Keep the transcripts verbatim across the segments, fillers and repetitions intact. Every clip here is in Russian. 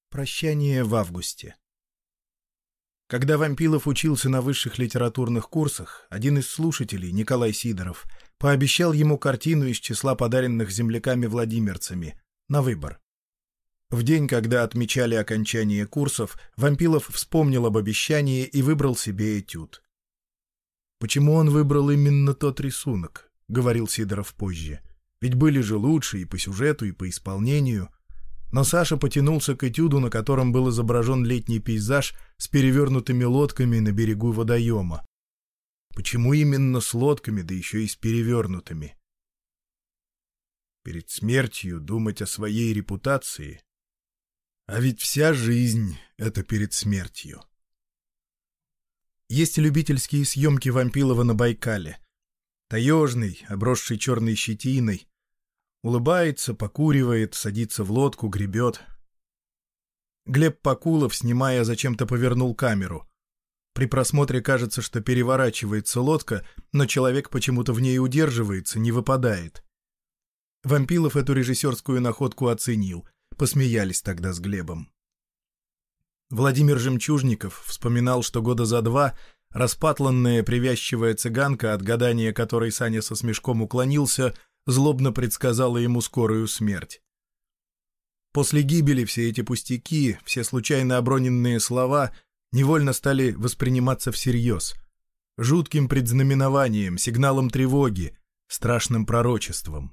Прощание в августе. Когда Вампилов учился на высших литературных курсах, один из слушателей, Николай Сидоров, пообещал ему картину из числа подаренных земляками-владимирцами на выбор. В день, когда отмечали окончание курсов, Вампилов вспомнил об обещании и выбрал себе этюд. «Почему он выбрал именно тот рисунок?» — говорил Сидоров позже. «Ведь были же лучше и по сюжету, и по исполнению». Но Саша потянулся к этюду, на котором был изображен летний пейзаж с перевернутыми лодками на берегу водоема. Почему именно с лодками, да еще и с перевернутыми? Перед смертью думать о своей репутации? А ведь вся жизнь — это перед смертью. Есть любительские съемки Вампилова на Байкале. Таежный, обросший черной щетиной, улыбается, покуривает, садится в лодку, гребет. Глеб Покулов, снимая, зачем-то повернул камеру. При просмотре кажется, что переворачивается лодка, но человек почему-то в ней удерживается, не выпадает. Вампилов эту режиссерскую находку оценил. Посмеялись тогда с Глебом. Владимир Жемчужников вспоминал, что года за два распатланная привязчивая цыганка, от гадания которой Саня со смешком уклонился, злобно предсказала ему скорую смерть. После гибели все эти пустяки, все случайно оброненные слова невольно стали восприниматься всерьез. Жутким предзнаменованием, сигналом тревоги, страшным пророчеством.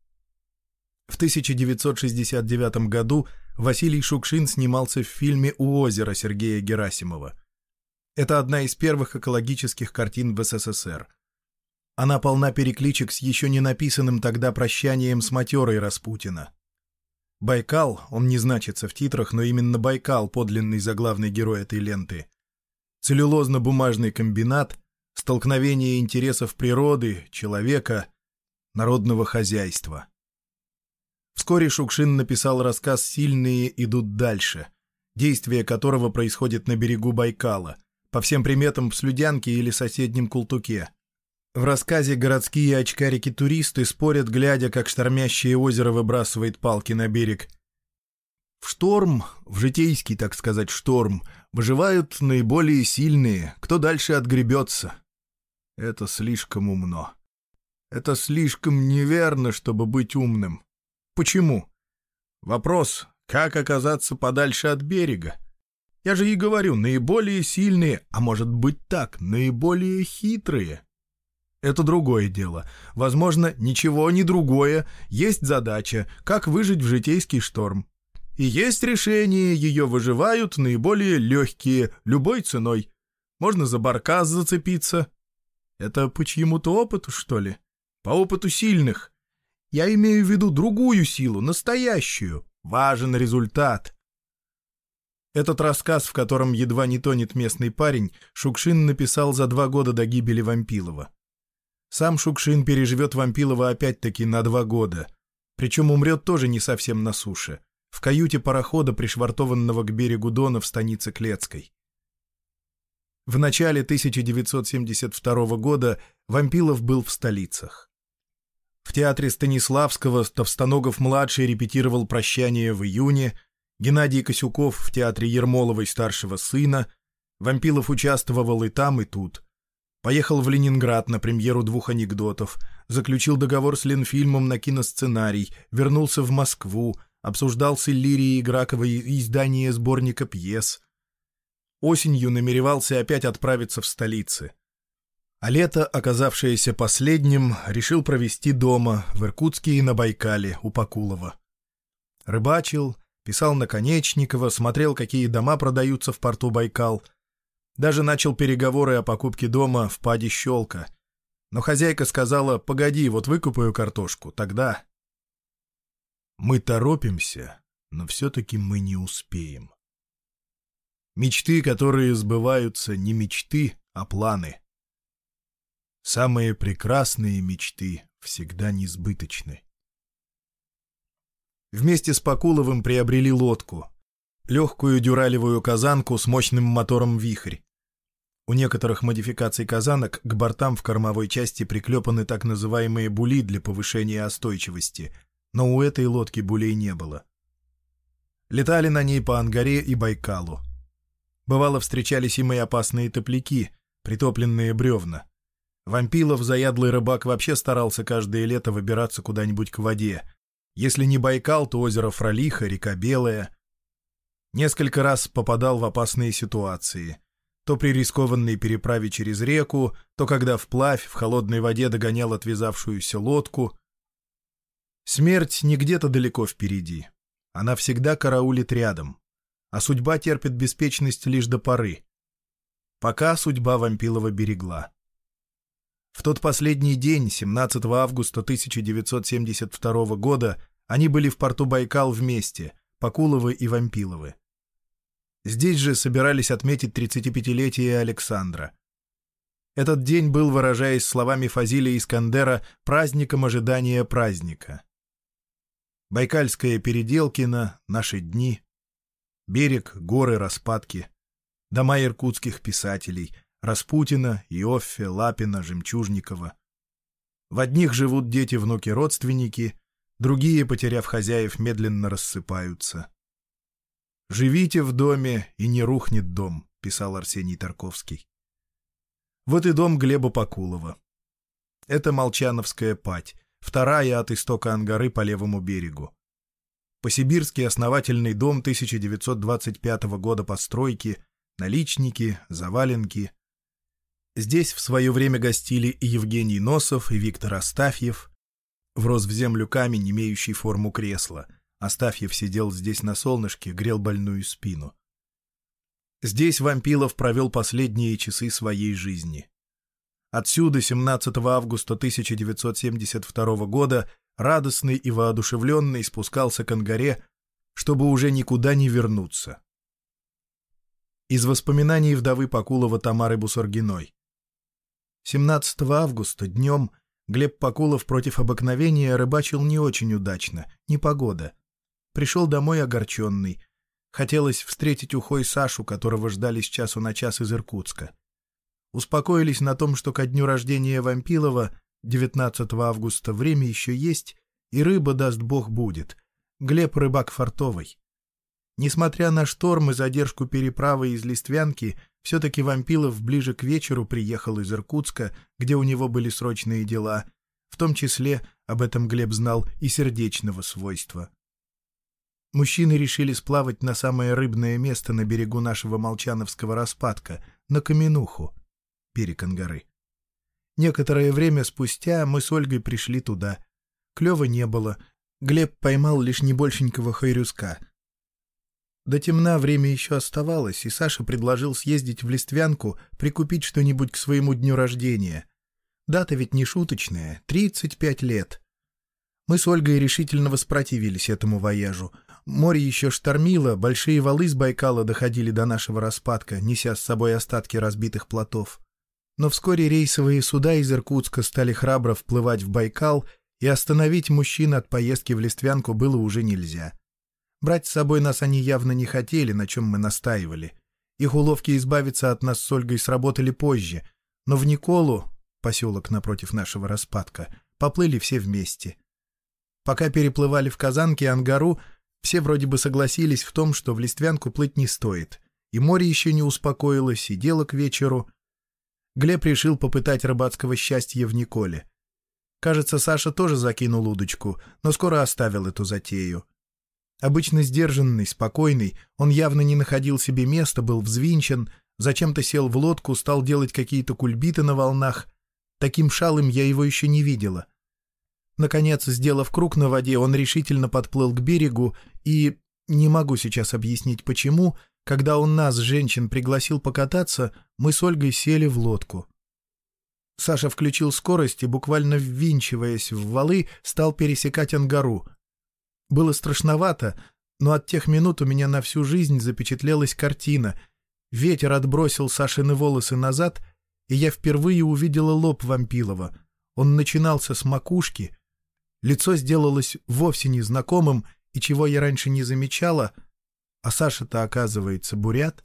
В тысяча девятьсот шестьдесят девятом году Василий Шукшин снимался в фильме «У озера» Сергея Герасимова. Это одна из первых экологических картин в СССР. Она полна перекличек с еще не написанным тогда прощанием с матерой Распутина. Байкал, он не значится в титрах, но именно Байкал — подлинный заглавный герой этой ленты. Целлюлозно-бумажный комбинат, столкновение интересов природы, человека, народного хозяйства. Вскоре Шукшин написал рассказ «Сильные идут дальше», действие которого происходит на берегу Байкала, по всем приметам в Слюдянке или соседнем Култуке. В рассказе городские очкарики-туристы спорят, глядя, как штормящее озеро выбрасывает палки на берег. В шторм, в житейский, так сказать, шторм, выживают наиболее сильные, кто дальше отгребется. Это слишком умно. Это слишком неверно, чтобы быть умным. Почему? Вопрос, как оказаться подальше от берега? Я же и говорю, наиболее сильные, а может быть так, наиболее хитрые. Это другое дело. Возможно, ничего не другое. Есть задача, как выжить в житейский шторм. И есть решение, ее выживают наиболее легкие, любой ценой. Можно за баркас зацепиться. Это по чьему-то опыту, что ли? По опыту сильных. Я имею в виду другую силу, настоящую. Важен результат. Этот рассказ, в котором едва не тонет местный парень, Шукшин написал за два года до гибели Вампилова. Сам Шукшин переживет Вампилова опять-таки на два года. Причем умрет тоже не совсем на суше. В каюте парохода, пришвартованного к берегу Дона в станице Клецкой. В начале тысяча девятьсот семьдесят второго года Вампилов был в столицах. В театре Станиславского Товстоногов-младший репетировал «Прощание» в июне, Геннадий Косюков в театре Ермоловой «Старшего сына», Вампилов участвовал и там, и тут. Поехал в Ленинград на премьеру двух анекдотов, заключил договор с Ленфильмом на киносценарий, вернулся в Москву, обсуждал с Иллирией Граковой издание сборника пьес. Осенью намеревался опять отправиться в столицы. А лето, оказавшееся последним, решил провести дома, в Иркутске и на Байкале, у Покулова. Рыбачил, писал Наконечникова, смотрел, какие дома продаются в порту Байкал. Даже начал переговоры о покупке дома в паде Щелка. Но хозяйка сказала: «Погоди, вот выкупаю картошку, тогда...» Мы торопимся, но все-таки мы не успеем. Мечты, которые сбываются, не мечты, а планы. Самые прекрасные мечты всегда несбыточны. Вместе с Покуловым приобрели лодку. Легкую дюралевую казанку с мощным мотором «Вихрь». У некоторых модификаций казанок к бортам в кормовой части приклепаны так называемые були для повышения остойчивости, но у этой лодки булей не было. Летали на ней по Ангаре и Байкалу. Бывало, встречались им и опасные топляки, притопленные бревна. Вампилов, заядлый рыбак, вообще старался каждое лето выбираться куда-нибудь к воде. Если не Байкал, то озеро Фролиха, река Белая. Несколько раз попадал в опасные ситуации. То при рискованной переправе через реку, то когда вплавь в холодной воде догонял отвязавшуюся лодку. Смерть не где-то далеко впереди. Она всегда караулит рядом. А судьба терпит беспечность лишь до поры. Пока судьба Вампилова берегла. В тот последний день, семнадцатого августа тысяча девятьсот семьдесят второго года, они были в порту Байкал вместе, Покуловы и Вампиловы. Здесь же собирались отметить тридцатипятилетие Александра. Этот день был, выражаясь словами Фазиля Искандера, праздником ожидания праздника. Байкальская Переделкино, наши дни, берег, горы, распадки, дома иркутских писателей, Распутина, Иоффе, Лапина, Жемчужникова. В одних живут дети-внуки-родственники, другие, потеряв хозяев, медленно рассыпаются. «Живите в доме, и не рухнет дом», — писал Арсений Тарковский. Вот и дом Глеба Покулова. Это Молчановская падь, вторая от истока Ангары по левому берегу. По-сибирски основательный дом тысяча девятьсот двадцать пятого года постройки, наличники, заваленки. Здесь в свое время гостили и Евгений Носов, и Виктор Астафьев. Врос в землю камень, имеющий форму кресла. Астафьев сидел здесь на солнышке, грел больную спину. Здесь Вампилов провел последние часы своей жизни. Отсюда семнадцатого августа тысяча девятьсот семьдесят второго года радостный и воодушевленный спускался к Ангаре, чтобы уже никуда не вернуться. Из воспоминаний вдовы Покулова Тамары Бусаргиной. семнадцатого августа днем Глеб Покулов против обыкновения рыбачил не очень удачно, непогода. Пришел домой огорченный. Хотелось встретить ухой Сашу, которого ждали с часу на час из Иркутска. Успокоились на том, что ко дню рождения Вампилова, девятнадцатого августа, время еще есть, и рыба, даст бог, будет. Глеб рыбак фартовый. Несмотря на шторм и задержку переправы из Листвянки, все-таки Вампилов ближе к вечеру приехал из Иркутска, где у него были срочные дела, в том числе, об этом Глеб знал, и сердечного свойства. Мужчины решили сплавать на самое рыбное место на берегу нашего Молчановского распадка, на Каменуху, берег Ангары. Некоторое время спустя мы с Ольгой пришли туда. Клёва не было, Глеб поймал лишь небольшенького хайрюска. До темна время еще оставалось, и Саша предложил съездить в Листвянку, прикупить что-нибудь к своему дню рождения. Дата ведь не шуточная — тридцать пять лет. Мы с Ольгой решительно воспротивились этому вояжу. Море еще штормило, большие валы с Байкала доходили до нашего распадка, неся с собой остатки разбитых плотов. Но вскоре рейсовые суда из Иркутска стали храбро вплывать в Байкал, и остановить мужчин от поездки в Листвянку было уже нельзя. Брать с собой нас они явно не хотели, на чем мы настаивали. Их уловки избавиться от нас с Ольгой сработали позже, но в Николу, поселок напротив нашего распадка, поплыли все вместе. Пока переплывали в Казанки и Ангару, все вроде бы согласились в том, что в Листвянку плыть не стоит, и море еще не успокоилось, и дело к вечеру. Глеб решил попытать рыбацкого счастья в Николе. Кажется, Саша тоже закинул удочку, но скоро оставил эту затею. Обычно сдержанный, спокойный, он явно не находил себе места, был взвинчен, зачем-то сел в лодку, стал делать какие-то кульбиты на волнах. Таким шалым я его еще не видела. Наконец, сделав круг на воде, он решительно подплыл к берегу и, не могу сейчас объяснить почему, когда он нас, женщин, пригласил покататься, мы с Ольгой сели в лодку. Саша включил скорость и, буквально ввинчиваясь в валы, стал пересекать Ангару. Было страшновато, но от тех минут у меня на всю жизнь запечатлелась картина. Ветер отбросил Сашины волосы назад, и я впервые увидела лоб Вампилова. Он начинался с макушки. Лицо сделалось вовсе незнакомым, и чего я раньше не замечала, а Саша-то, оказывается, бурят.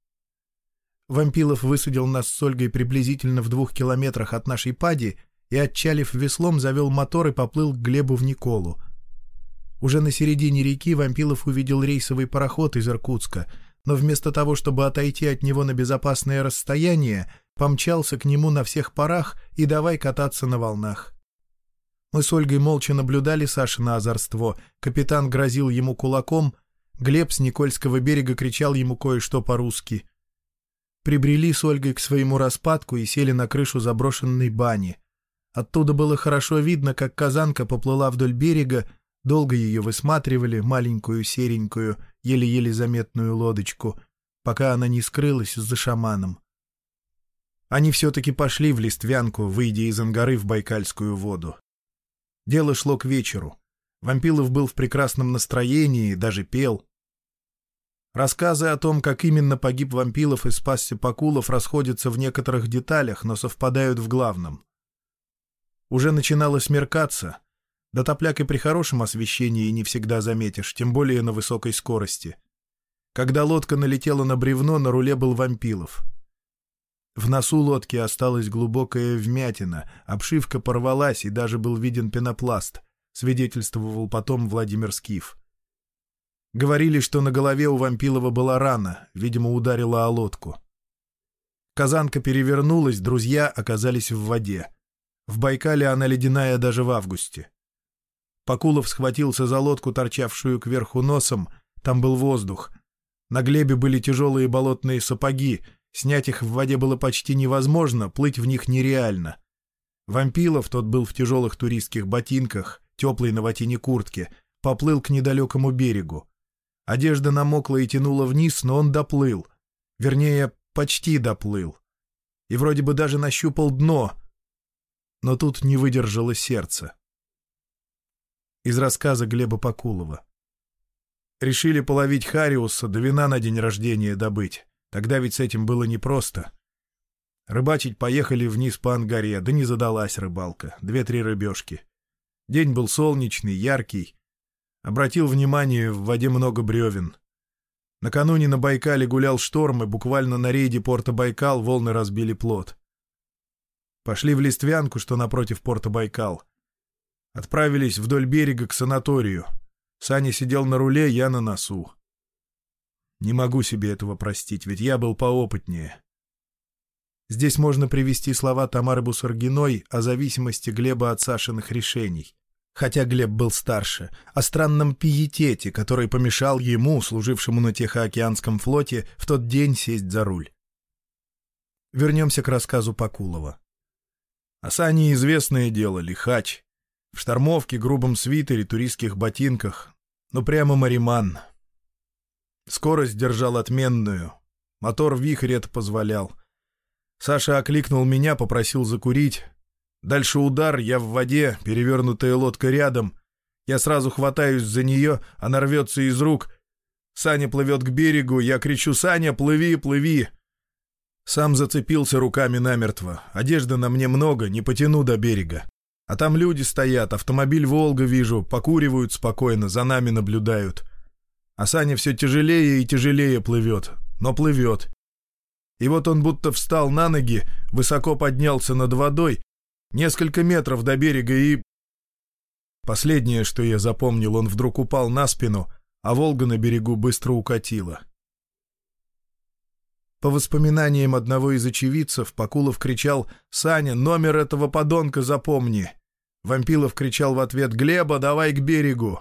Вампилов высадил нас с Ольгой приблизительно в двух километрах от нашей пади и, отчалив веслом, завел мотор и поплыл к Глебу в Николу. Уже на середине реки Вампилов увидел рейсовый пароход из Иркутска, но вместо того, чтобы отойти от него на безопасное расстояние, помчался к нему на всех парах и давай кататься на волнах. Мы с Ольгой молча наблюдали Сашино озорство, капитан грозил ему кулаком, Глеб с Никольского берега кричал ему кое-что по-русски. Прибрели с Ольгой к своему распадку и сели на крышу заброшенной бани. Оттуда было хорошо видно, как казанка поплыла вдоль берега, долго ее высматривали, маленькую серенькую, еле-еле заметную лодочку, пока она не скрылась за шаманом. Они все-таки пошли в Листвянку, выйдя из Ангары в Байкальскую воду. Дело шло к вечеру. Вампилов был в прекрасном настроении, даже пел. Рассказы о том, как именно погиб Вампилов и спасся Пакулов, расходятся в некоторых деталях, но совпадают в главном. Уже начинало смеркаться. Да топляк и при хорошем освещении не всегда заметишь, тем более на высокой скорости. Когда лодка налетела на бревно, на руле был Вампилов. В носу лодки осталась глубокая вмятина, обшивка порвалась и даже был виден пенопласт, свидетельствовал потом Владимир Скиф. Говорили, что на голове у Вампилова была рана, видимо, ударила о лодку. Казанка перевернулась, друзья оказались в воде. В Байкале она ледяная даже в августе. Пакулов схватился за лодку, торчавшую кверху носом, там был воздух. На Глебе были тяжелые болотные сапоги, снять их в воде было почти невозможно, плыть в них нереально. Вампилов, тот был в тяжелых туристских ботинках, теплой на ватине куртке, поплыл к недалекому берегу. Одежда намокла и тянула вниз, но он доплыл. Вернее, почти доплыл. И вроде бы даже нащупал дно. Но тут не выдержало сердце. Из рассказа Глеба Пакулова. Решили половить хариуса, да вина на день рождения добыть. Тогда ведь с этим было непросто. Рыбачить поехали вниз по Ангаре, да не задалась рыбалка. Две-три рыбешки. День был солнечный, яркий. Обратил внимание, в воде много бревен. Накануне на Байкале гулял шторм, и буквально на рейде порта Байкал волны разбили плот. Пошли в Листвянку, что напротив порта Байкал. Отправились вдоль берега к санаторию. Саня сидел на руле, я на носу. Не могу себе этого простить, ведь я был поопытнее. Здесь можно привести слова Тамары Бусаргиной о зависимости Глеба от Сашиных решений. Хотя Глеб был старше, о странном пиетете, который помешал ему, служившему на Тихоокеанском флоте, в тот день сесть за руль. Вернемся к рассказу Пакулова. О Сане известное дело, лихач. В штормовке, грубом свитере, туристских ботинках. Ну прямо мариман. Скорость держал отменную. Мотор вихрь это позволял. Саша окликнул меня, попросил закурить. Дальше удар, я в воде, перевернутая лодка рядом. Я сразу хватаюсь за нее, она рвется из рук. Саня плывет к берегу, я кричу: «Саня, плыви, плыви!» Сам зацепился руками намертво. Одежды на мне много, не потяну до берега. А там люди стоят, автомобиль «Волга» вижу, покуривают спокойно, за нами наблюдают. А Саня все тяжелее и тяжелее плывет, но плывет. И вот он будто встал на ноги, высоко поднялся над водой, несколько метров до берега и... Последнее, что я запомнил, он вдруг упал на спину, а «Волга» на берегу быстро укатила. По воспоминаниям одного из очевидцев, Пакулов кричал: «Саня, номер этого подонка запомни!» Вампилов кричал в ответ: «Глеба, давай к берегу!»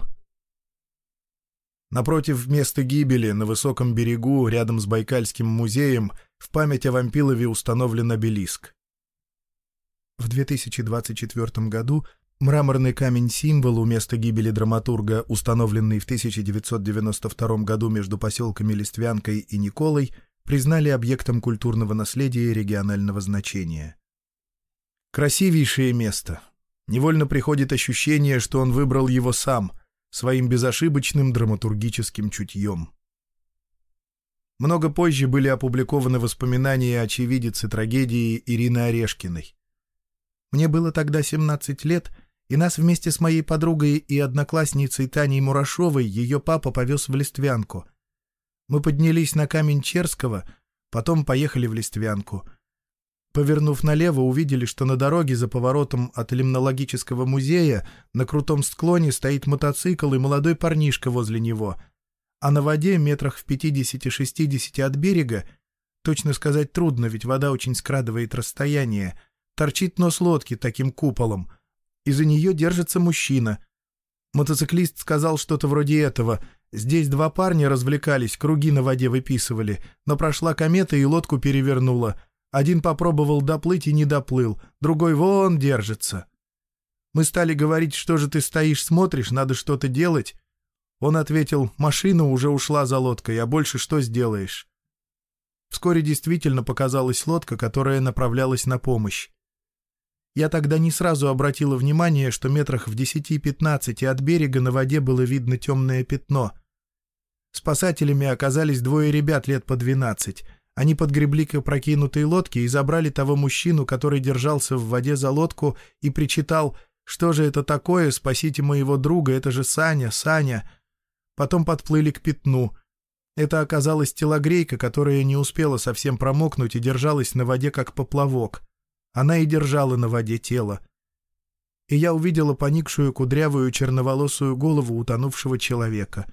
Напротив места гибели, на высоком берегу, рядом с Байкальским музеем, в память о Вампилове установлен обелиск. В две тысячи двадцать четвёртом году мраморный камень-символ у места гибели драматурга, установленный в тысяча девятьсот девяносто втором году между поселками Листвянкой и Николой, признали объектом культурного наследия регионального значения. Красивейшее место. Невольно приходит ощущение, что он выбрал его сам, своим безошибочным драматургическим чутьем. Много позже были опубликованы воспоминания очевидицы трагедии Ирины Орешкиной. Мне было тогда семнадцать лет, и нас вместе с моей подругой и одноклассницей Таней Мурашовой ее папа повез в Листвянку. Мы поднялись на камень Черского, потом поехали в Листвянку. Повернув налево, увидели, что на дороге за поворотом от лимнологического музея на крутом склоне стоит мотоцикл и молодой парнишка возле него, а на воде, метрах в пятидесяти-шестидесяти от берега, точно сказать трудно, ведь вода очень скрадывает расстояние, торчит нос лодки таким куполом, и за нее держится мужчина. Мотоциклист сказал что-то вроде этого: «Здесь два парня развлекались, круги на воде выписывали, но прошла комета и лодку перевернула. Один попробовал доплыть и не доплыл, другой вон держится». Мы стали говорить: «Что же ты стоишь, смотришь, надо что-то делать». Он ответил: «Машина уже ушла за лодкой, а больше что сделаешь?» Вскоре действительно показалась лодка, которая направлялась на помощь. Я тогда не сразу обратила внимание, что метрах в десяти-пятнадцати от берега на воде было видно темное пятно. Спасателями оказались двое ребят лет по двенадцать. Они подгребли к опрокинутой лодке и забрали того мужчину, который держался в воде за лодку и причитал: «Что же это такое? Спасите моего друга, это же Саня, Саня!» Потом подплыли к пятну. Это оказалась телогрейка, которая не успела совсем промокнуть и держалась на воде как поплавок. Она и держала на воде тело. И я увидела поникшую кудрявую черноволосую голову утонувшего человека.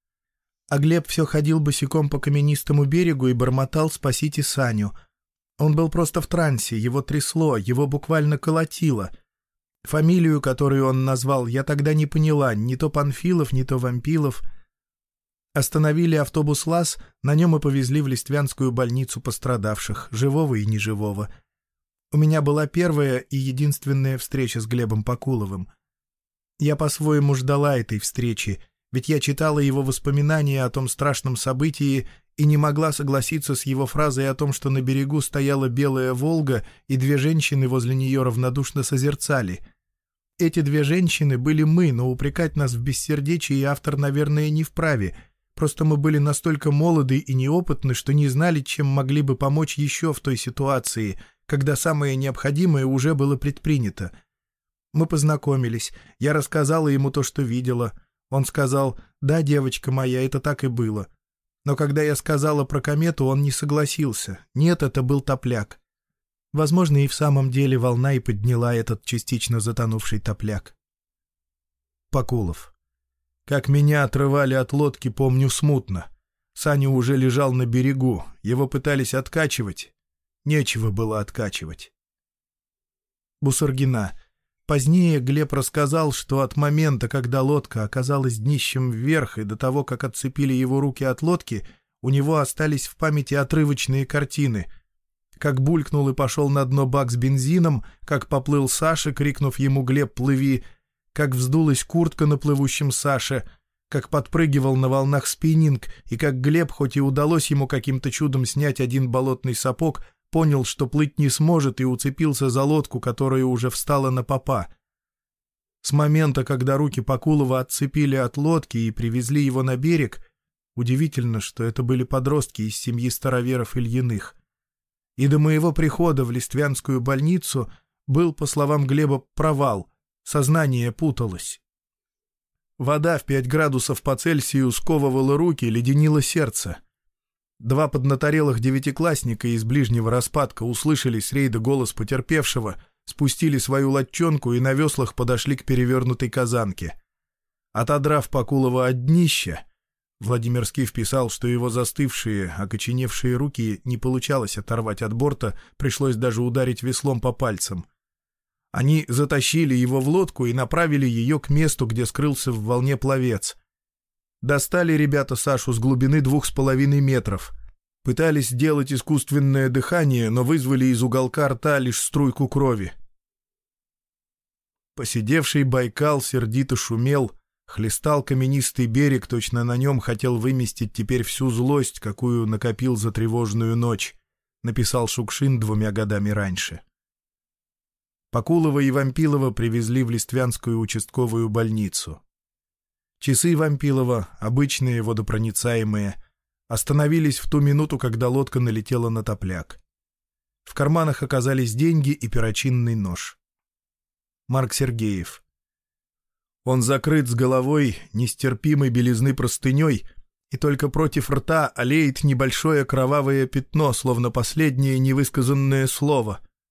А Глеб все ходил босиком по каменистому берегу и бормотал: «Спасите Саню». Он был просто в трансе, его трясло, его буквально колотило. Фамилию, которую он назвал, я тогда не поняла, не то Панфилов, не то Вампилов. Остановили автобус ЛАЗ, на нем и повезли в Листвянскую больницу пострадавших, живого и неживого. У меня была первая и единственная встреча с Глебом Покуловым. Я по-своему ждала этой встречи, ведь я читала его воспоминания о том страшном событии и не могла согласиться с его фразой о том, что на берегу стояла белая «Волга», и две женщины возле нее равнодушно созерцали. Эти две женщины были мы, но упрекать нас в бессердечии автор, наверное, не вправе. Просто мы были настолько молоды и неопытны, что не знали, чем могли бы помочь еще в той ситуации, когда самое необходимое уже было предпринято. Мы познакомились, я рассказала ему то, что видела. Он сказал: «Да, девочка моя, это так и было». Но когда я сказала про комету, он не согласился. Нет, это был топляк. Возможно, и в самом деле волна и подняла этот частично затонувший топляк. Покулов. Как меня отрывали от лодки, помню смутно. Саня уже лежал на берегу, его пытались откачивать. Нечего было откачивать. Бусургина. Позднее Глеб рассказал, что от момента, когда лодка оказалась днищем вверх, и до того, как отцепили его руки от лодки, у него остались в памяти отрывочные картины. Как булькнул и пошел на дно бак с бензином, как поплыл Саша, крикнув ему: «Глеб, плыви!», как вздулась куртка на плывущем Саше, как подпрыгивал на волнах спиннинг, и как Глеб, хоть и удалось ему каким-то чудом снять один болотный сапог, понял, что плыть не сможет, и уцепился за лодку, которая уже встала на попа. С момента, когда руки Покулова отцепили от лодки и привезли его на берег, удивительно, что это были подростки из семьи староверов Ильиных, и до моего прихода в Листвянскую больницу был, по словам Глеба, провал, сознание путалось. Вода в пять градусов по Цельсию сковывала руки, леденило сердце. Два поднаторелых девятиклассника из ближнего распадка услышали с рейда голос потерпевшего, спустили свою лодчонку и на веслах подошли к перевернутой казанке. Отодрав Покулова от днища, Владимир Скиф писал, что его застывшие, окоченевшие руки не получалось оторвать от борта, пришлось даже ударить веслом по пальцам. Они затащили его в лодку и направили ее к месту, где скрылся в волне пловец. Достали ребята Сашу с глубины двух с половиной метров. Пытались сделать искусственное дыхание, но вызвали из уголка рта лишь струйку крови. Поседевший Байкал сердито шумел, хлестал каменистый берег, точно на нем хотел выместить теперь всю злость, какую накопил за тревожную ночь, написал Шукшин двумя годами раньше. Покулова и Вампилова привезли в Листвянскую участковую больницу. Часы Вампилова, обычные водопроницаемые, остановились в ту минуту, когда лодка налетела на топляк. В карманах оказались деньги и перочинный нож. Марк Сергеев. Он закрыт с головой нестерпимой белизны простыней, и только против рта олеет небольшое кровавое пятно, словно последнее невысказанное слово,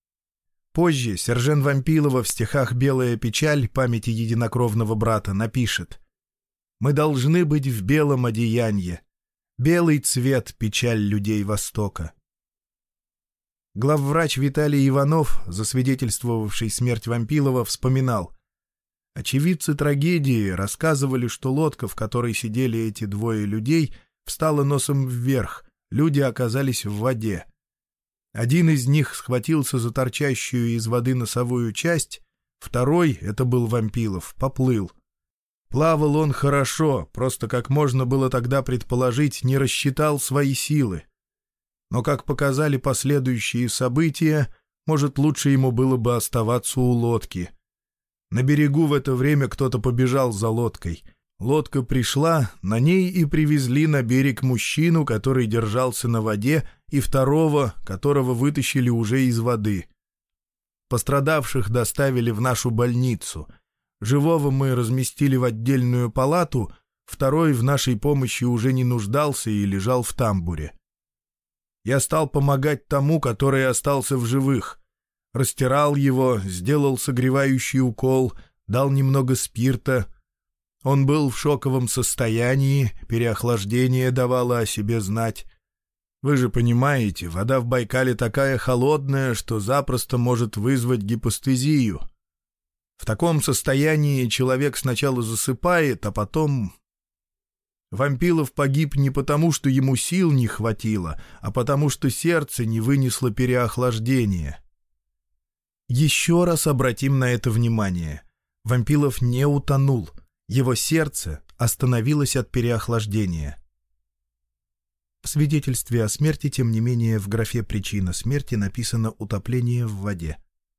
Позже Сержен Вампилова в стихах «Белая печаль» памяти единокровного брата напишет: «Мы должны быть в белом одеянье, белый цвет — печаль людей Востока». Главврач Виталий Иванов, засвидетельствовавший смерть Вампилова, вспоминал: «Очевидцы трагедии рассказывали, что лодка, в которой сидели эти двое людей, встала носом вверх, люди оказались в воде. Один из них схватился за торчащую из воды носовую часть, второй, это был Вампилов, поплыл. Плавал он хорошо, просто, как можно было тогда предположить, не рассчитал свои силы. Но, как показали последующие события, может, лучше ему было бы оставаться у лодки. На берегу в это время кто-то побежал за лодкой. Лодка пришла, на ней и привезли на берег мужчину, который держался на воде, и второго, которого вытащили уже из воды. Пострадавших доставили в нашу больницу. Живого мы разместили в отдельную палату, второй в нашей помощи уже не нуждался и лежал в тамбуре. Я стал помогать тому, который остался в живых. Растирал его, сделал согревающий укол, дал немного спирта. Он был в шоковом состоянии, переохлаждение давало о себе знать. Вы же понимаете, вода в Байкале такая холодная, что запросто может вызвать гипостезию. В таком состоянии человек сначала засыпает, а потом... Вампилов погиб не потому, что ему сил не хватило, а потому, что сердце не вынесло переохлаждения. Еще раз обратим на это внимание. Вампилов не утонул. Его сердце остановилось от переохлаждения. В свидетельстве о смерти, тем не менее, в графе «Причина смерти» написано «утопление в воде».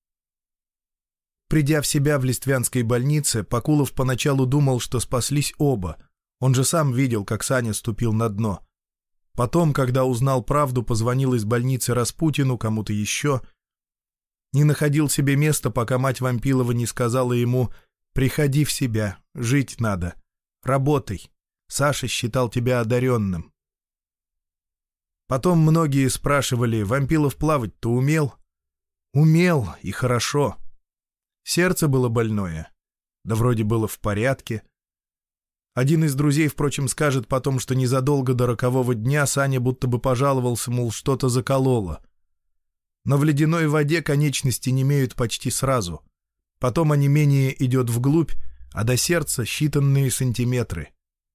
Придя в себя в Листвянской больнице, Пакулов поначалу думал, что спаслись оба. Он же сам видел, как Саня ступил на дно. Потом, когда узнал правду, позвонил из больницы Распутину, кому-то еще. Не находил себе места, пока мать Вампилова не сказала ему: «Приходи в себя, жить надо, работай. Саша считал тебя одаренным». Потом многие спрашивали: «Вампилов плавать-то умел?» Умел, и хорошо. Сердце было больное. Да вроде было в порядке. Один из друзей, впрочем, скажет потом, что незадолго до рокового дня Саня будто бы пожаловался, мол, что-то закололо. Но в ледяной воде конечности немеют почти сразу. Потом онемение идет вглубь, а до сердца считанные сантиметры.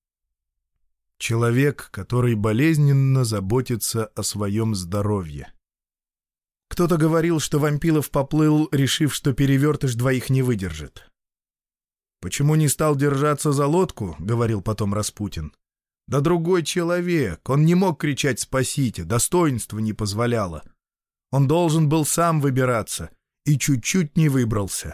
Человек, который болезненно заботится о своем здоровье. Кто-то говорил, что Вампилов поплыл, решив, что перевертыш двоих не выдержит. «Почему не стал держаться за лодку?» — говорил потом Распутин. «Да другой человек, он не мог кричать «спасите», достоинство не позволяло. Он должен был сам выбираться, и чуть-чуть не выбрался».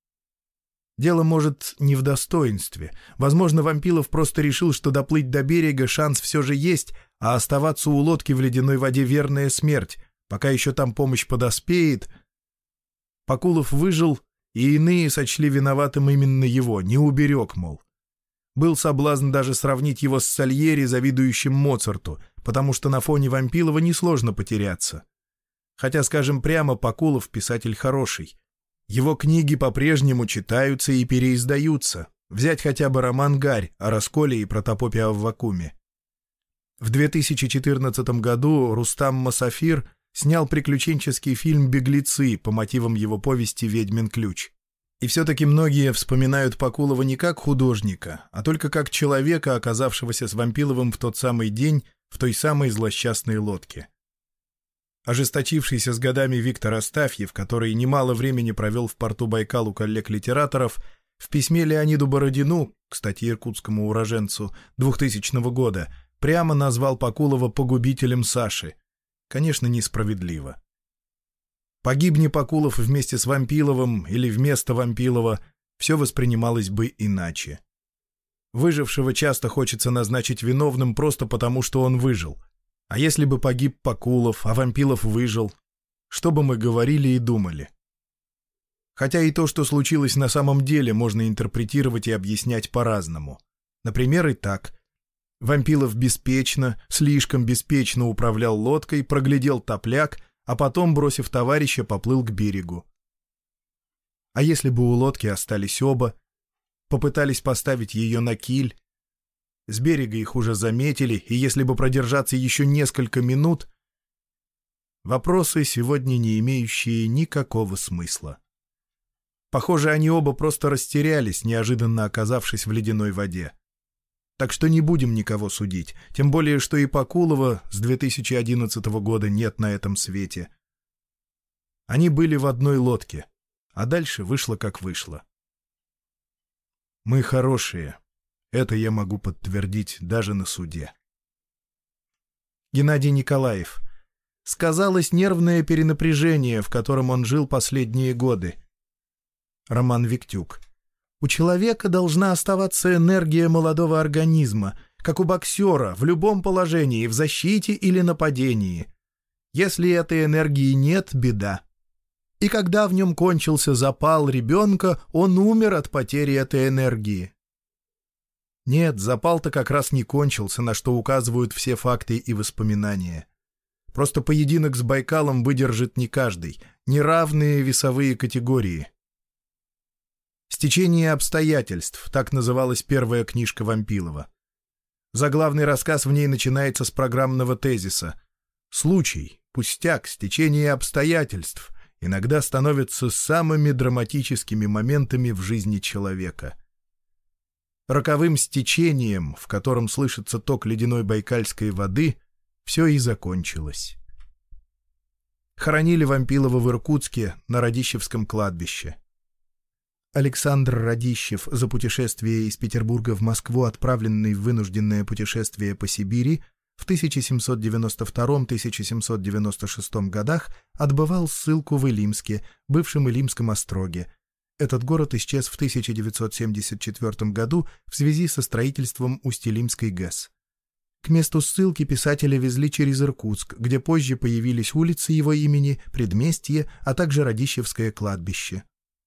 Дело, может, не в достоинстве. Возможно, Вампилов просто решил, что доплыть до берега шанс все же есть, а оставаться у лодки в ледяной воде — верная смерть. Пока еще там помощь подоспеет. Пакулов выжил, и иные сочли виноватым именно его, не уберег, мол. Был соблазн даже сравнить его с Сальери, завидующим Моцарту, потому что на фоне Вампилова несложно потеряться. Хотя, скажем прямо, Пакулов писатель хороший. Его книги по-прежнему читаются и переиздаются. Взять хотя бы роман «Гарь» о расколе и протопопе Аввакуме. В две тысячи четырнадцатом году Рустам Масафир снял приключенческий фильм «Беглецы» по мотивам его повести «Ведьмин ключ». И все-таки многие вспоминают Пакулова не как художника, а только как человека, оказавшегося с Вампиловым в тот самый день в той самой злосчастной лодке. Ожесточившийся с годами Виктор Астафьев, который немало времени провел в порту Байкал у коллег-литераторов, в письме Леониду Бородину, кстати, иркутскому уроженцу, двухтысячного года, прямо назвал Пакулова погубителем Саши. Конечно, несправедливо. Погибни Пакулов вместе с Вампиловым или вместо Вампилова, все воспринималось бы иначе. Выжившего часто хочется назначить виновным просто потому, что он выжил. А если бы погиб Пакулов, а Вампилов выжил, что бы мы говорили и думали? Хотя и то, что случилось на самом деле, можно интерпретировать и объяснять по-разному. Например, и так. Вампилов беспечно, слишком беспечно управлял лодкой, проглядел топляк, а потом, бросив товарища, поплыл к берегу. А если бы у лодки остались оба, попытались поставить ее на киль, с берега их уже заметили, и если бы продержаться еще несколько минут... Вопросы, сегодня не имеющие никакого смысла. Похоже, они оба просто растерялись, неожиданно оказавшись в ледяной воде. Так что не будем никого судить, тем более, что и Пакулова с две тысячи одиннадцатого года нет на этом свете. Они были в одной лодке, а дальше вышло как вышло. Мы хорошие. Это я могу подтвердить даже на суде. Геннадий Николаев. Сказалось нервное перенапряжение, в котором он жил последние годы. Роман Виктюк. У человека должна оставаться энергия молодого организма, как у боксера, в любом положении, в защите или нападении. Если этой энергии нет, беда. И когда в нем кончился запал ребенка, он умер от потери этой энергии. Нет, запал-то как раз не кончился, на что указывают все факты и воспоминания. Просто поединок с Байкалом выдержит не каждый, неравные весовые категории. «Стечение обстоятельств» — так называлась первая книжка Вампилова. Заглавный рассказ в ней начинается с программного тезиса. Случай, пустяк, стечение обстоятельств иногда становятся самыми драматическими моментами в жизни человека. Роковым стечением, в котором слышится ток ледяной байкальской воды, все и закончилось. Хоронили Вампилова в Иркутске на Радищевском кладбище. Александр Радищев, за путешествие из Петербурга в Москву, отправленный в вынужденное путешествие по Сибири, в тысяча семьсот девяносто втором — тысяча семьсот девяносто шестом годах отбывал ссылку в Илимске, бывшем Илимском остроге. Этот город исчез в тысяча девятьсот семьдесят четвёртом году в связи со строительством Усть-Илимской ГЭС. К месту ссылки писателя везли через Иркутск, где позже появились улицы его имени, Предместье, а также Радищевское кладбище.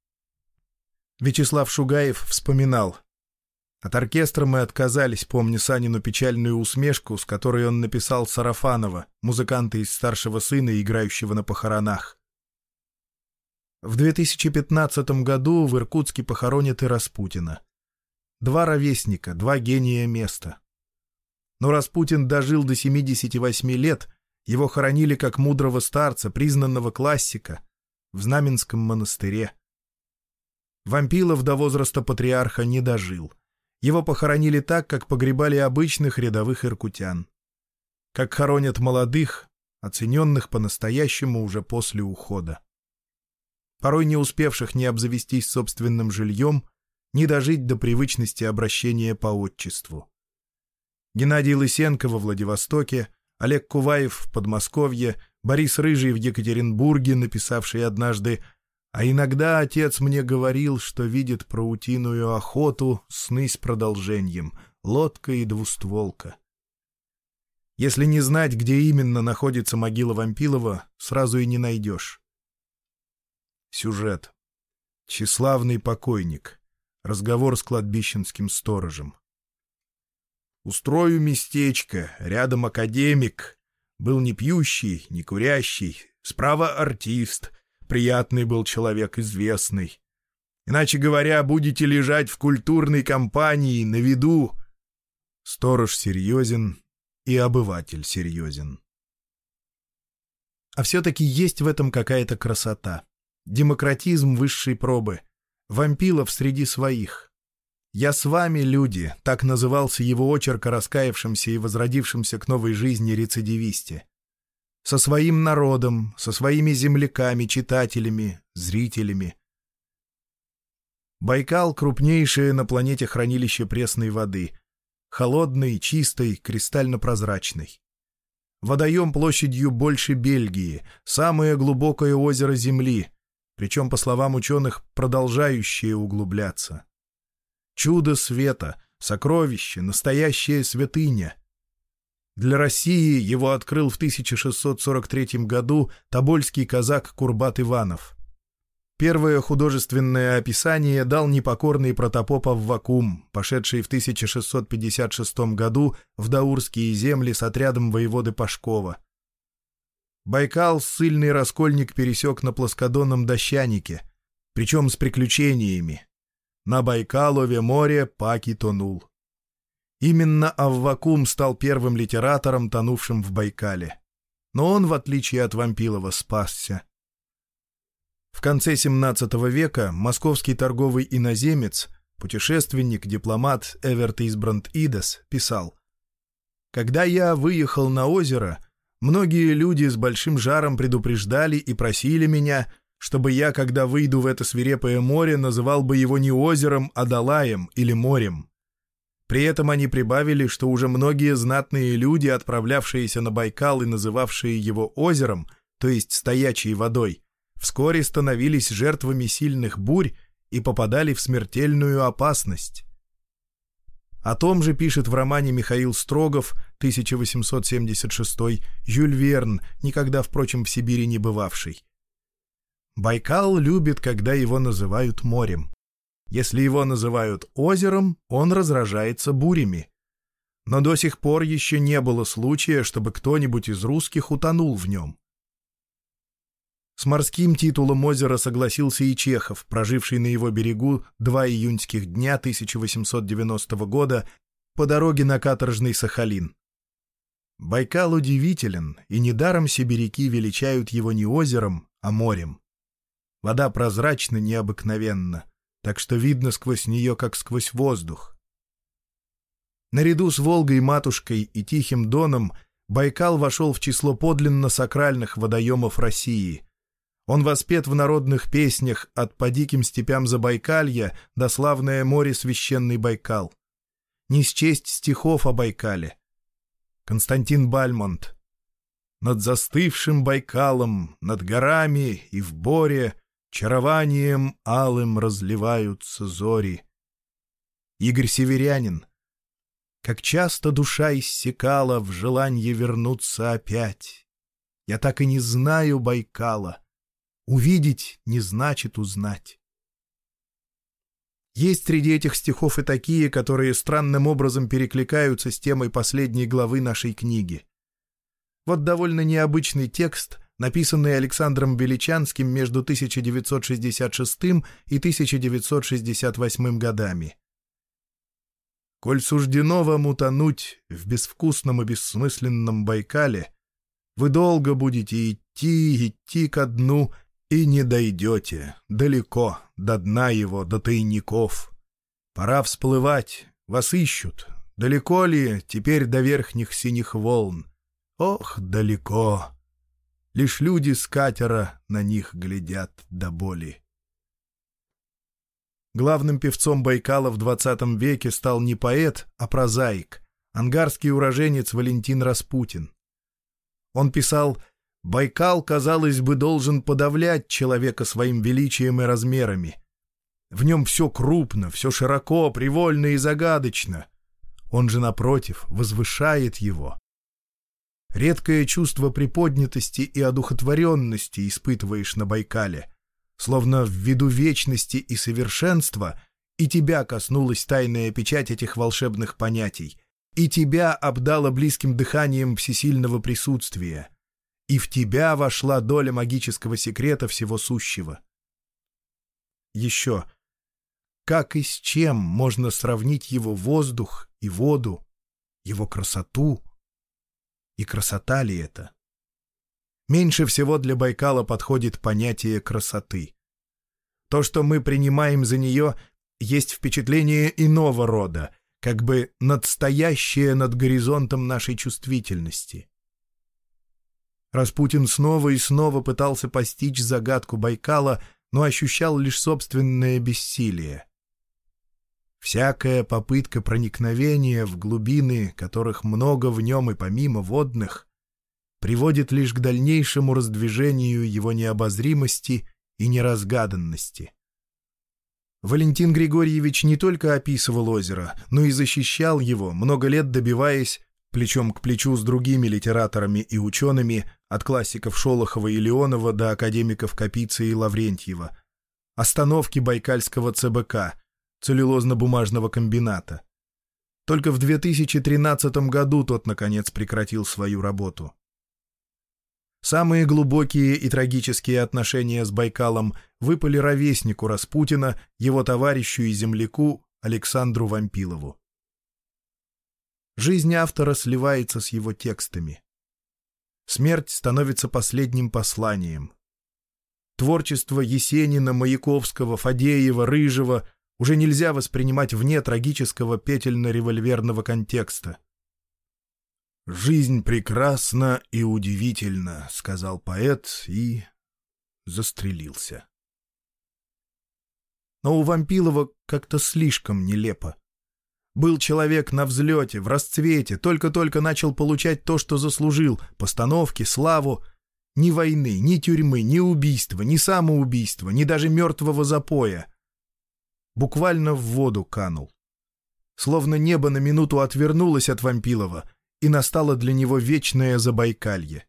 Вячеслав Шугаев вспоминал: «От оркестра мы отказались, помня Санину печальную усмешку, с которой он написал Сарафанова, музыканта из «Старшего сына», играющего на похоронах». В две тысячи пятнадцатом году в Иркутске похоронят и Распутина. Два ровесника, два гения места. Но Распутин дожил до семидесяти восьми лет, его хоронили как мудрого старца, признанного классика, в Знаменском монастыре. Вампилов до возраста патриарха не дожил. Его похоронили так, как погребали обычных рядовых иркутян. Как хоронят молодых, оцененных по-настоящему уже после ухода. Порой не успевших ни обзавестись собственным жильем, ни дожить до привычности обращения по отчеству. Геннадий Лысенко во Владивостоке, Олег Куваев в Подмосковье, Борис Рыжий в Екатеринбурге, написавший однажды: «А иногда отец мне говорил, что видит про утиную охоту, сны с продолжением, лодка и двустволка». Если не знать, где именно находится могила Вампилова, сразу и не найдешь. Сюжет. Тщеславный покойник. Разговор с кладбищенским сторожем. «Устрою местечко, рядом академик. Был не пьющий, не курящий, справа артист. Приятный был человек, известный. Иначе говоря, будете лежать в культурной компании, на виду». Сторож серьезен, и обыватель серьезен. А все-таки есть в этом какая-то красота. Демократизм высшей пробы. Вампилов среди своих. «Я с вами, люди», — так назывался его очерк о раскаявшемся и возродившемся к новой жизни рецидивисте. Со своим народом, со своими земляками, читателями, зрителями. Байкал — крупнейшее на планете хранилище пресной воды. Холодной, чистой, кристально-прозрачной. Водоем площадью больше Бельгии, самое глубокое озеро Земли, причем, по словам ученых, продолжающее углубляться. Чудо света, сокровище, настоящая святыня. Для России его открыл в тысяча шестьсот сорок третьем году тобольский казак Курбат Иванов. Первое художественное описание дал непокорный протопоп Аввакум, пошедший в тысяча шестьсот пятьдесят шестом году в даурские земли с отрядом воеводы Пашкова. Байкал ссыльный раскольник пересек на плоскодонном дощанике. причем с приключениями. На Байкалове море паки тонул. Именно Аввакум стал первым литератором, тонувшим в Байкале. Но он, в отличие от Вампилова, спасся. В конце семнадцатого века московский торговый иноземец, путешественник, дипломат Эверт Избранд Идес писал: «Когда я выехал на озеро, многие люди с большим жаром предупреждали и просили меня, чтобы я, когда выйду в это свирепое море, называл бы его не озером, а Далаем или морем. При этом они прибавили, что уже многие знатные люди, отправлявшиеся на Байкал и называвшие его озером, то есть стоячей водой, вскоре становились жертвами сильных бурь и попадали в смертельную опасность». О том же пишет в романе Михаил Строгов, тысяча восемьсот семьдесят шестой, Жюль Верн, никогда, впрочем, в Сибири не бывавший. «Байкал любит, когда его называют морем. Если его называют озером, он разражается бурями. Но до сих пор еще не было случая, чтобы кто-нибудь из русских утонул в нем». С морским титулом озера согласился и Чехов, проживший на его берегу два июньских дня тысяча восемьсот девяностого года по дороге на каторжный Сахалин. Байкал удивителен, и недаром сибиряки величают его не озером, а морем. Вода прозрачна необыкновенно, так что видно сквозь нее, как сквозь воздух. Наряду с Волгой-матушкой и Тихим Доном Байкал вошел в число подлинно сакральных водоемов России. Он воспет в народных песнях от «По диким степям Забайкалья» до «Славное море священный Байкал». Не счесть стихов о Байкале. Константин Бальмонт. «Над застывшим Байкалом, над горами и в боре чарованием алым разливаются зори». Игорь Северянин. «Как часто душа иссякала в желанье вернуться опять. Я так и не знаю Байкала. Увидеть не значит узнать». Есть среди этих стихов и такие, которые странным образом перекликаются с темой последней главы нашей книги. Вот довольно необычный текст, написанный Александром Величанским между тысяча девятьсот шестьдесят шестым и тысяча девятьсот шестьдесят восьмым годами. «Коль суждено вам утонуть в безвкусном и бессмысленном Байкале, вы долго будете идти, идти ко дну, и не дойдете далеко до дна его, до тайников. Пора всплывать, вас ищут. Далеко ли теперь до верхних синих волн? Ох, далеко. Лишь люди с катера на них глядят до боли». Главным певцом Байкала в двадцатом веке стал не поэт, а прозаик, ангарский уроженец Валентин Распутин. Он писал: «Байкал, казалось бы, должен подавлять человека своим величием и размерами. В нем все крупно, все широко, привольно и загадочно. Он же, напротив, возвышает его. Редкое чувство приподнятости и одухотворенности испытываешь на Байкале, словно в виду вечности и совершенства и тебя коснулась тайная печать этих волшебных понятий, и тебя обдала близким дыханием всесильного присутствия, и в тебя вошла доля магического секрета всего сущего». Еще. Как и с чем можно сравнить его воздух и воду, его красоту? И красота ли это? Меньше всего для Байкала подходит понятие красоты. То, что мы принимаем за нее, есть впечатление иного рода, как бы надстоящее над горизонтом нашей чувствительности. Распутин снова и снова пытался постичь загадку Байкала, но ощущал лишь собственное бессилие. Всякая попытка проникновения в глубины, которых много в нем и помимо водных, приводит лишь к дальнейшему раздвижению его необозримости и неразгаданности. Валентин Григорьевич не только описывал озеро, но и защищал его, много лет добиваясь, плечом к плечу с другими литераторами и учеными, от классиков Шолохова и Леонова до академиков Капицы и Лаврентьева, остановки Байкальского ЦБК, целлюлозно-бумажного комбината. Только в две тысячи тринадцатом году тот, наконец, прекратил свою работу. Самые глубокие и трагические отношения с Байкалом выпали ровеснику Распутина, его товарищу и земляку Александру Вампилову. Жизнь автора сливается с его текстами. Смерть становится последним посланием. Творчество Есенина, Маяковского, Фадеева, Рыжего уже нельзя воспринимать вне трагического петельно-револьверного контекста. «Жизнь прекрасна и удивительна», — сказал поэт и застрелился. Но у Вампилова как-то слишком нелепо. Был человек на взлете, в расцвете, только-только начал получать то, что заслужил, постановки, славу. Ни войны, ни тюрьмы, ни убийства, ни самоубийства, ни даже мертвого запоя. Буквально в воду канул. Словно небо на минуту отвернулось от Вампилова, и настало для него вечное Забайкалье.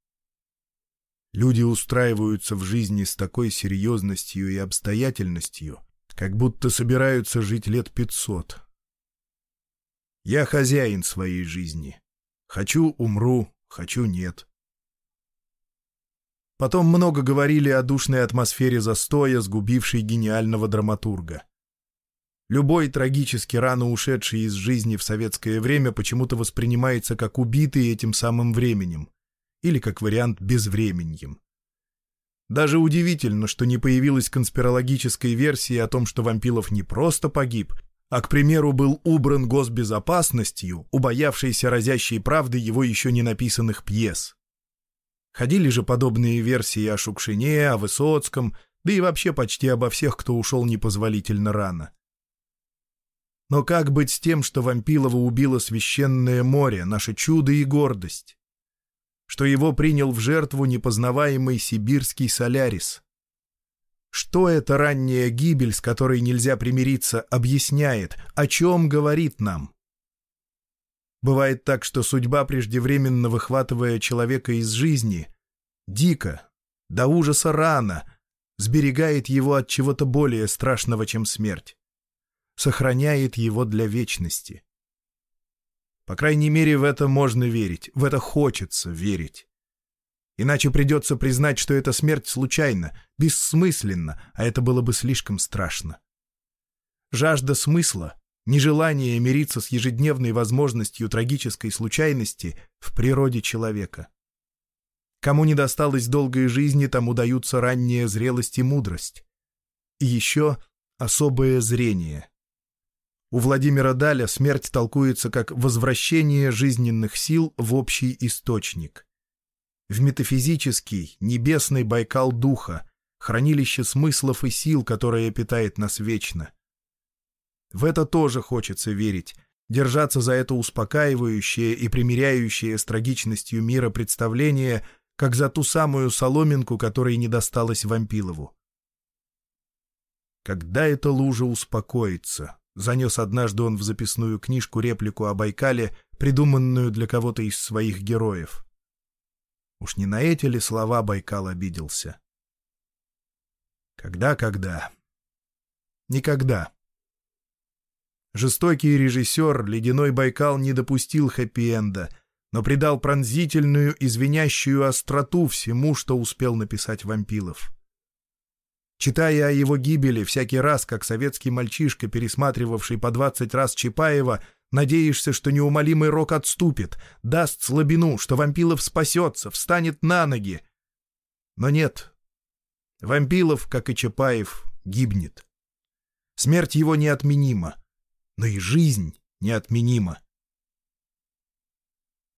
Люди устраиваются в жизни с такой серьезностью и обстоятельностью, как будто собираются жить лет пятьсот. Я хозяин своей жизни. Хочу — умру, хочу — нет. Потом много говорили о душной атмосфере застоя, сгубившей гениального драматурга. Любой трагически рано ушедший из жизни в советское время почему-то воспринимается как убитый этим самым временем, или как вариант безвременьем. Даже удивительно, что не появилась конспирологической версии о том, что Вампилов не просто погиб, а, к примеру, был убран госбезопасностью, убоявшейся разящей правды его еще не написанных пьес. Ходили же подобные версии о Шукшине, о Высоцком, да и вообще почти обо всех, кто ушел непозволительно рано. Но как быть с тем, что Вампилова убило священное море, наше чудо и гордость? Что его принял в жертву непознаваемый сибирский Солярис? Что эта ранняя гибель, с которой нельзя примириться, объясняет, о чем говорит нам? Бывает так, что судьба, преждевременно выхватывая человека из жизни, дико, до ужаса рано, сберегает его от чего-то более страшного, чем смерть, сохраняет его для вечности. По крайней мере, в это можно верить, в это хочется верить. Иначе придется признать, что эта смерть случайна, бессмысленна, а это было бы слишком страшно. Жажда смысла, нежелание мириться с ежедневной возможностью трагической случайности в природе человека. Кому не досталось долгой жизни, тому даются ранняя зрелость и мудрость. И еще особое зрение. У Владимира Даля смерть толкуется как возвращение жизненных сил в общий источник. В метафизический, небесный Байкал духа, хранилище смыслов и сил, которое питает нас вечно. В это тоже хочется верить, держаться за это успокаивающее и примиряющее с трагичностью мира представление, как за ту самую соломинку, которой не досталось Вампилову. «Когда эта лужа успокоится», — занес однажды он в записную книжку реплику о Байкале, придуманную для кого-то из своих героев. Уж не на эти ли слова Байкал обиделся? Когда-когда? Никогда. Жестокий режиссер «Ледяной Байкал» не допустил хэппи-энда, но придал пронзительную, извиняющую остроту всему, что успел написать Вампилов. Читая о его гибели, всякий раз, как советский мальчишка, пересматривавший по двадцать раз Чапаева, надеешься, что неумолимый рок отступит, даст слабину, что Вампилов спасется, встанет на ноги. Но нет. Вампилов, как и Чапаев, гибнет. Смерть его неотменима, но и жизнь неотменима.